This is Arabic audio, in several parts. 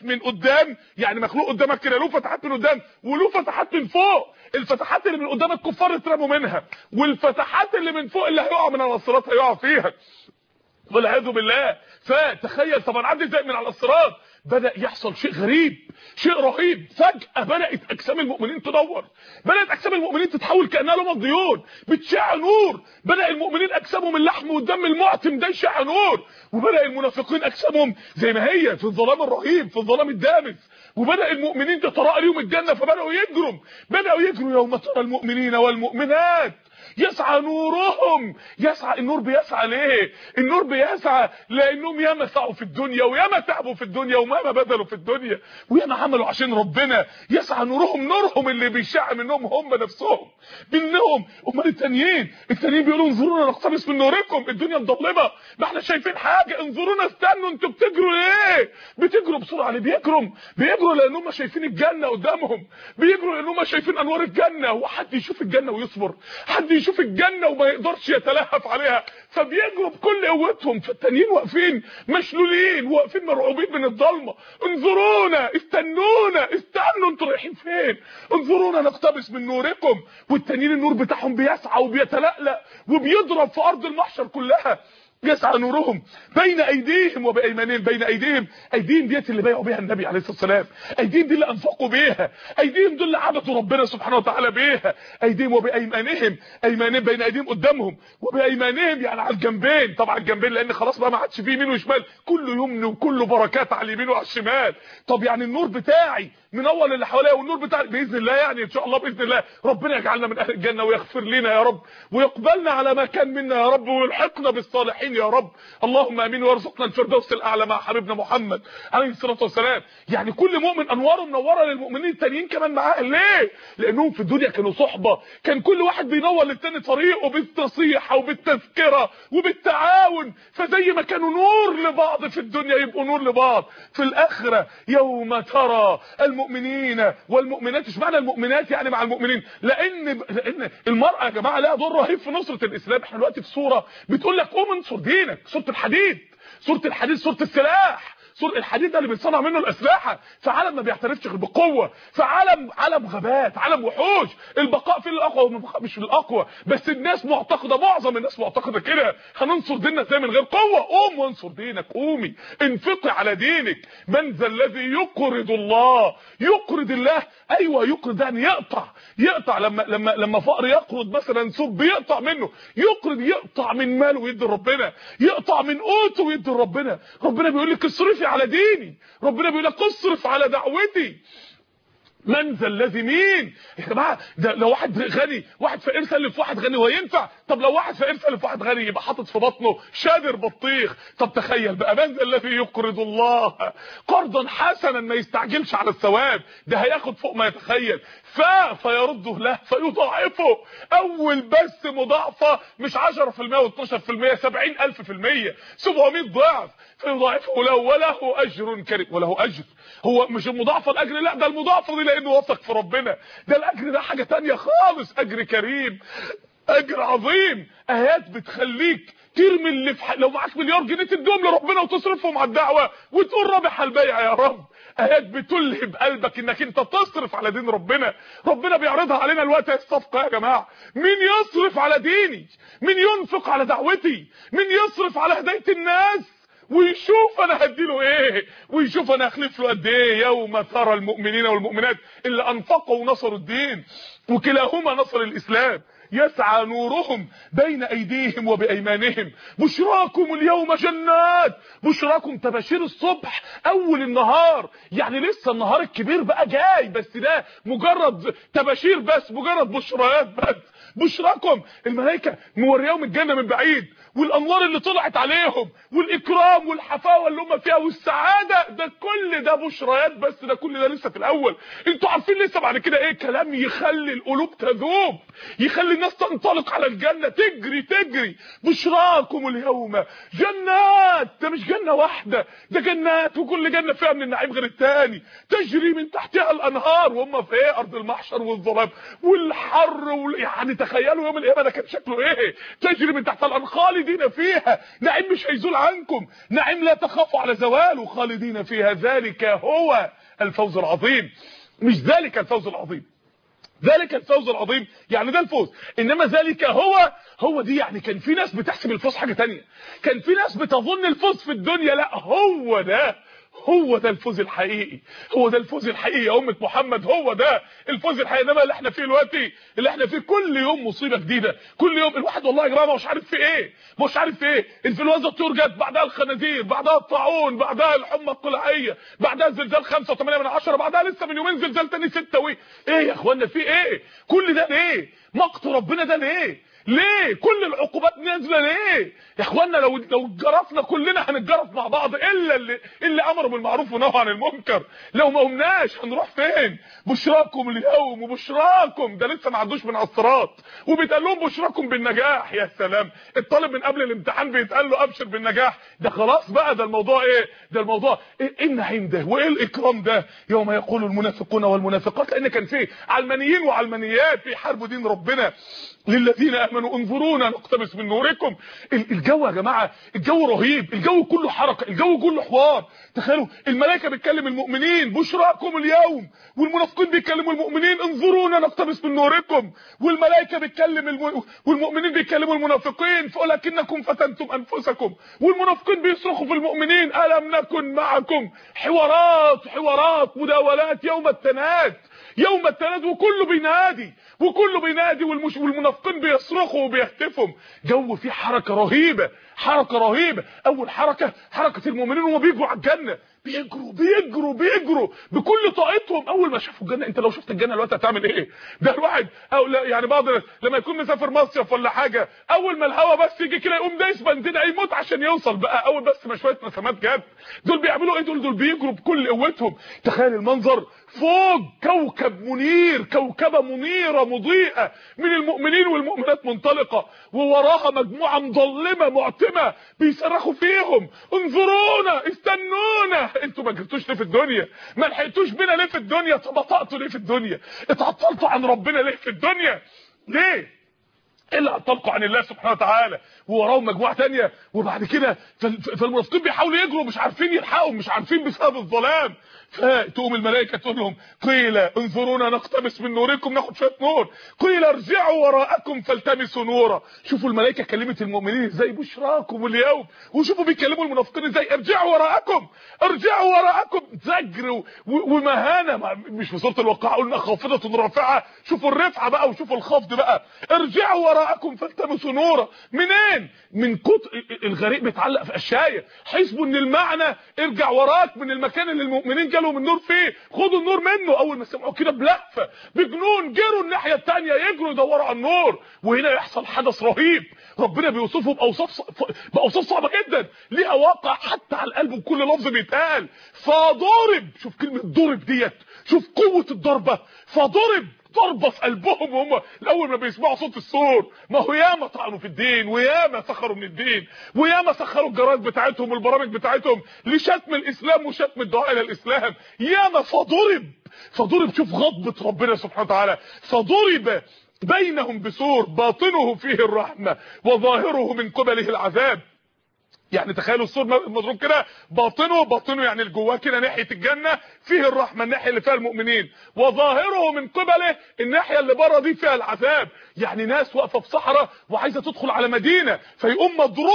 من قدام، يعني مخلوق قدامك كده له فتحات من قدام وله فتحات من فوق. الفتحات اللي من قدام الكفار اترموا منها، والفتحات اللي من فوق اللي هيقع من على الصراط هيقع فيها والعياذ بالله. فتخيل طبعا عدى ازاي من على الصراط. بدأ يحصل شيء غريب، شيء رهيب. فجأة بدأت أجسام المؤمنين تدور، بدأت أجسام المؤمنين تتحول كأنها لهم ضيون بتشع نور. بدأ المؤمنين أجسامهم اللحم والدم المعتم ده يشع نور، وبدأ المنافقين أجسامهم زي ما هي في الظلام الرهيب، في الظلام الدامس. وبدأ المؤمنين تتراءى لهم الجنة، فبدأوا يجروا يوم ترى المؤمنين والمؤمنات يسعى نورهم. يسعى النور، بيسعى ليه؟ النور بيسعى لانهم ياما سعوا في الدنيا وياما تعبوا في الدنيا وياما بذلوا في الدنيا وياما عملوا عشان ربنا. يسعى نورهم اللي بيشع منهم هم نفسهم منهم. امال التانيين بيقولوا انظرونا نقتبس من نوركم، الدنيا مظلمه ما احنا شايفين حاجه، انظرونا استنوا، انتوا بتجروا ليه؟ بتجروا بسرعه ليه؟ بيجروا لانهم شايفين الجنه قدامهم، بيجروا لانهم شايفين انوار الجنه. وحد يشوف الجنه ويصبر؟ حد يشوف الجنه وما يقدرش يتلهف عليها، فبيجروا بكل قوتهم. فالتانيين واقفين مشلولين، واقفين مرعوبين من الضلمه. انظرونا، استنونا، استنوا، انتوا رايحين فين؟ انظرونا نقتبس من نوركم. والتانيين النور بتاعهم بيسعى وبيتلألأ وبيضرب في ارض المحشر كلها. يسعى نورهم بين ايديهم وبايمانهم. بين ايديهم ديت اللي بايعوا بيها النبي عليه الصلاه والسلام، ايديهم دي اللي انفقوا بيها، ايديهم دول اللي عبدوا ربنا سبحانه وتعالى بيها. ايديهم وبايمانهم، ايمانهم بين ايديهم قدامهم وبايمانهم يعني على الجنبين. طبعا الجنبين لان خلاص بقى ما عادش فيه يمين وشمال، كله يمن وكله بركات على اليمين وعلى الشمال. طب يعني النور بتاعي منور اللي حواليا، والنور بتاعي باذن الله، يعني ان شاء الله باذن الله ربنا يجعلنا من اهل الجنه ويغفر لنا يا رب، ويقبلنا على ما كان منا يا رب، ويلحقنا بالصالحين يا رب. اللهم امين، وارزقنا الفردوس الاعلى مع حبيبنا محمد عليه الصلاه والسلام. يعني كل مؤمن انواره منوره للمؤمنين التانيين كمان معاه. ليه؟ لانهم في الدنيا كانوا صحبه، كان كل واحد بينور للتاني طريقه بالنصيحه وبالتذكره وبالتعاون. فزي ما كانوا نور لبعض في الدنيا يبقوا نور لبعض في الاخره. يوم ترى المؤمنين والمؤمنات. مش معنى المؤمنات يعني مع المؤمنين، لان المراه يا جماعه لها دور رهيب في نصره الاسلام. احنا دلوقتي في سوره بتقول لك قوم انصر دينك، سوره الحديد، سوره السلاح. سوره الحديد ده اللي بيتصنع منه الاسلحه في عالم ما بيعترفش غير بالقوه، في عالم غابات، عالم وحوش. البقاء في الاقوى مش في الاقوى، بس الناس معتقده، معظم الناس معتقده كده. هننصر ديننا ازاي من غير قوه؟ قوم وانصر دينك، قومي انفقي على دينك. من ذا الذي يقرض الله؟ يقرض الله، ايوه يقرض يعني يقطع. لما فقر يقرض مثلا ثوب بيقطع منه، يقرض يقطع من ماله ويدي ربنا، يقطع من قوته ويدي ربنا. ربنا بيقول لك اصرفي على ديني، ربنا بيقول لك اصرف على دعوتي. من ذا الذي مين يا جماعه؟ ده لو واحد غني، واحد فقير سلف واحد غني هو ينفع؟ طب لو واحد فقير سلف واحد غني يبقى حاطط في بطنه شادر بطيخ. طب تخيل بقى، من ذا الذي يقرض الله قرضا حسنا، ما يستعجلش على الثواب، ده هياخد فوق ما يتخيل. فيرده له فيضاعفه. اول بس مضاعفه مش 10% و12%، 70,000%، 700 ضعف. فيضاعفه له وله اجر كريم. وله اجر، هو مش المضاعفه الاجر، لا ده المضاعفه دي لانه وثق في ربنا. ده الاجر ده حاجه تانية خالص، اجر كريم، اجر عظيم. ايات بتخليك ترمي اللي لو معاك مليار جنيه تديهم لربنا وتصرفهم على الدعوه وتقول رابح البيع يا رب. ايات بتلهب قلبك انك انت تصرف على دين ربنا. ربنا بيعرضها علينا الوقت الصفقه يا جماعه. مين يصرف على ديني؟ مين ينفق على دعوتي؟ مين يصرف على هدايه الناس ويشوف انا هديله ايه، ويشوف انا هخلف له قد ايه؟ يوم ترى المؤمنين والمؤمنات اللي انفقوا ونصروا الدين، وكلاهما نصر الاسلام. يسعى نورهم بين ايديهم وبايمانهم. بشراكم اليوم جنات. بشراكم تباشير الصبح اول النهار، يعني لسه النهار الكبير بقى جاي، بس ده مجرد تباشير بس، مجرد بشريات بس. بشراكم، الملائكه مورياهم الجنه من بعيد، والانوار اللي طلعت عليهم، والاكرام والحفاوه اللي هم فيها، والسعاده. ده كل ده بشريات بس، ده كل ده لسه في الاول. انتوا عارفين لسه بعد كده ايه؟ كلام يخلي القلوب تذوب، يخلي الناس تنطلق على الجنه، تجري تجري. بشراكم اليوم جنات، ده مش جنه واحده، ده جنات، وكل جنه فيها من النعيم غير الثاني، تجري من تحتها الانهار. وهم في ايه؟ ارض المحشر والظلام والحر يعني تخيلوا يوم القيامه ده كان شكله ايه. تجري من تحتها الانهار خالدين فيها، نعيم مش هيزول عنكم، نعيم لا تخافوا على زواله، خالدين فيها. ذلك هو الفوز العظيم. مش ذلك الفوز العظيم، ذلك الفوز العظيم يعني ده الفوز، انما ذلك هو دي يعني كان في ناس بتحسب الفوز حاجه تانية، كان في ناس بتظن الفوز في الدنيا، لا هو ده الفوز الحقيقي، هو ده الفوز الحقيقي يا امه محمد، هو ده الفوز الحقيقي. انما اللي احنا فيه دلوقتي، اللي احنا فيه كل يوم مصيبه جديده، كل يوم الواحد والله يا جماعه مش عارف في ايه، مش عارف في ايه. انفلونزا الطيور جت، بعدها الخنازير، بعدها الطاعون، بعدها الحمى القلعيه، بعدها زلزال 5.8، بعدها لسه من يومين زلزال تاني 6. ايه يا اخوانا في ايه؟ كل ده ليه؟ مقت ربنا ده ليه؟ ليه كل العقوبات نازله ليه يا اخوانا؟ لو جرفنا كلنا هنتجرف مع بعض، الا اللي امروا بالمعروف ونهوا عن المنكر. لو ما قمناش هنروح فين؟ بشراكم اليوم، وبشراكم ده لسه ما عدوش من الصراط، وبيتقال لهم بشراكم بالنجاح. يا سلام، الطالب من قبل الامتحان بيتقال له ابشر بالنجاح، ده خلاص بقى، ده الموضوع ايه؟ ده الموضوع ايه النعيم ده وايه الاكرام ده؟ يوم يقول المنافقون والمنافقات، لان كان فيه علمانيين وعلمانيات بيحاربوا دين ربنا. للذين امنوا انظرونا نقتبس من نوركم. الجو يا جماعه الجو رهيب، الجو كله حركه، الجو كله حوار. تخيلوا الملائكه بتكلم المؤمنين بشراكم اليوم، والمنافقين بيكلموا المؤمنين انظرونا نقتبس من نوركم، والملائكه بتكلم والمؤمنين بيكلموا المنافقين ولكنكم فتنتم انفسكم، والمنافقين بيصرخوا في المؤمنين الم نكن معكم. حوارات مداولات يوم التناد، وكله بينادي والمنافقين بيصرخوا وبيهتفوا. جو فيه حركه رهيبه، اول حركه المؤمنين وهم بيجروا على الجنه، بيجروا بكل طاقتهم. اول ما شافوا الجنه، انت لو شفت الجنه دلوقتي هتعمل ايه؟ ده الواحد او يعني بعض لما يكون مسافر مصيف ولا حاجه، اول ما الهوا بس يجي كده يقوم دايس بنزين يموت عشان يوصل بقى. اول بس ما شويه نسمات جت، دول بيعملوا ايه؟ دول بيجروا بكل قوتهم. تخيل المنظر فوق، كوكب منير، كوكبه منيره مضيئه من المؤمنين والمؤمنات منطلقه، ووراها مجموعه مظلمه معتمه بيصرخوا فيهم انظرونا استنونا. انتوا ما جبتوش ليه في الدنيا؟ ما لحقتوش بينا ليه في الدنيا؟ طبطقتوا ليه في الدنيا؟ اتعطلتوا عن ربنا ليه في الدنيا؟ ليه؟ الا عطلقوا عن الله سبحانه وتعالى، ووراهم مجموعه ثانيه. وبعد كده فالمنافقين بيحاولوا يجروا، مش عارفين يلحقوا، مش عارفين بسبب الظلام. فتقوم الملائكه تقول لهم قيل انظرونا نقتبس من نوركم، ناخد شويه نور. قيل ارجعوا وراءكم فالتمسوا نورا. شوفوا الملائكه كلمت المؤمنين ازاي بشراكم اليوم، وشوفوا بيكلموا المنافقين ازاي ارجعوا وراءكم. زجر ومهانه. مش في سوره الواقعه قلنا خافضه رافعه؟ شوفوا الرفعه بقى وشوفوا الخفض بقى. ارجعوا وراءكم فالتمسوا نورا. منين؟ من الغريق بيتعلق في قشايه، حسبوا ان المعنى ارجع وراك من المكان اللي المؤمنين جالوا من النور فيه، خدوا النور منه. اول ما سمعوا كده بلهفه بجنون جروا الناحيه الثانيه، يجروا يدوروا على النور. وهنا يحصل حدث رهيب ربنا بيوصفه باوصاف صعبه جدا، ليها واقع حتى على القلب، وكل لفظ بيتقال. فضرب، شوف كلمه ضرب ديت، شوف قوه الضربه. فضرب ضربه في قلبهم، وهم الاول ما بيسمعوا صوت السور. ما هو ياما طعنوا في الدين، وياما سخروا من الدين، وياما سخروا الجرايد بتاعتهم والبرامج بتاعتهم لشتم الاسلام وشتم الدعاء الى الاسلام. ياما فضرب. شوف غضبه ربنا سبحانه وتعالى. فضرب بينهم بسور باطنه فيه الرحمه وظاهره من قبله العذاب. يعني تخيلوا السور مضروب كده، باطنه يعني اللي جواه كده ناحيه الجنه فيه الرحمه، الناحيه اللي فيها المؤمنين، وظاهره من قبله الناحيه اللي بره دي فيها العذاب. يعني ناس واقفه في صحراء وعايزه تدخل على مدينه، فيقوم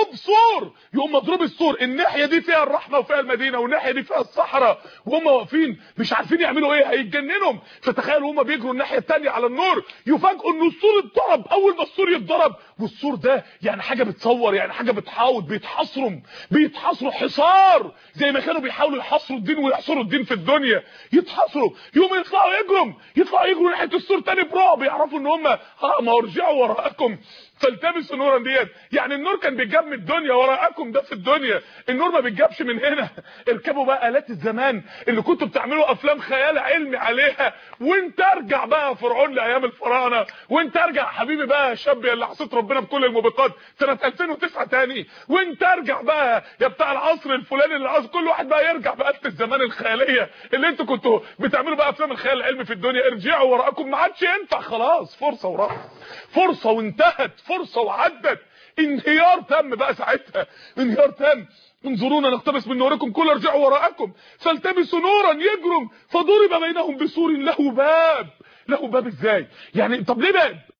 مضروب السور، الناحيه دي فيها الرحمه وفيها المدينه، والناحيه دي فيها الصحراء، وهم واقفين مش عارفين يعملوا ايه، هيتجننوا. فتخيلوا هم بيجروا الناحيه الثانيه على النور، يفاجئوا ان السور اتضرب. اول ما السور يتضرب، والسور ده يعني حاجه بتصور، يعني حاجه بتحاول، بيتحاصروا حصار، زي ما كانوا بيحاولوا يحاصروا الدين ويحصروا الدين في الدنيا، يتحاصروا. يوم يطلعوا يجروا ناحيه السور تاني برعب، يعرفوا ان هم ما ارجعوا وراءكم فالتمسوا نورا ديت يعني النور كان بيتجاب من الدنيا، وراءكم ده في الدنيا، النور ما بيتجابش من هنا. اركبوا بقى آلات الزمان اللي كنتوا بتعملوا افلام خيال علمي عليها، وانت ارجع بقى فرعون لايام الفراعنه، وانت ارجع حبيبي بقى يا شاب يا اللي عصيت ربنا بكل الموبقات سنه 2009 تاني، وانت ارجع بقى يا بتاع العصر الفلاني اللي عاوز كل واحد بقى يرجع بآلة الزمان الخياليه اللي انتوا كنتوا بتعملوا بقى افلام الخيال العلمي في الدنيا. ارجعوا وراءكم، ما عادش ينفع خلاص، فرصه وراحت، فرصه وانتهت، فرصه وعدت. انهيار تم بقى ساعتها، انهيار تم. انظرونا نقتبس من نوركم، كل ارجعوا وراءكم فالتمسوا نورا يجرم فضرب بينهم بسور له باب. له باب ازاي يعني؟ طب ليه باب؟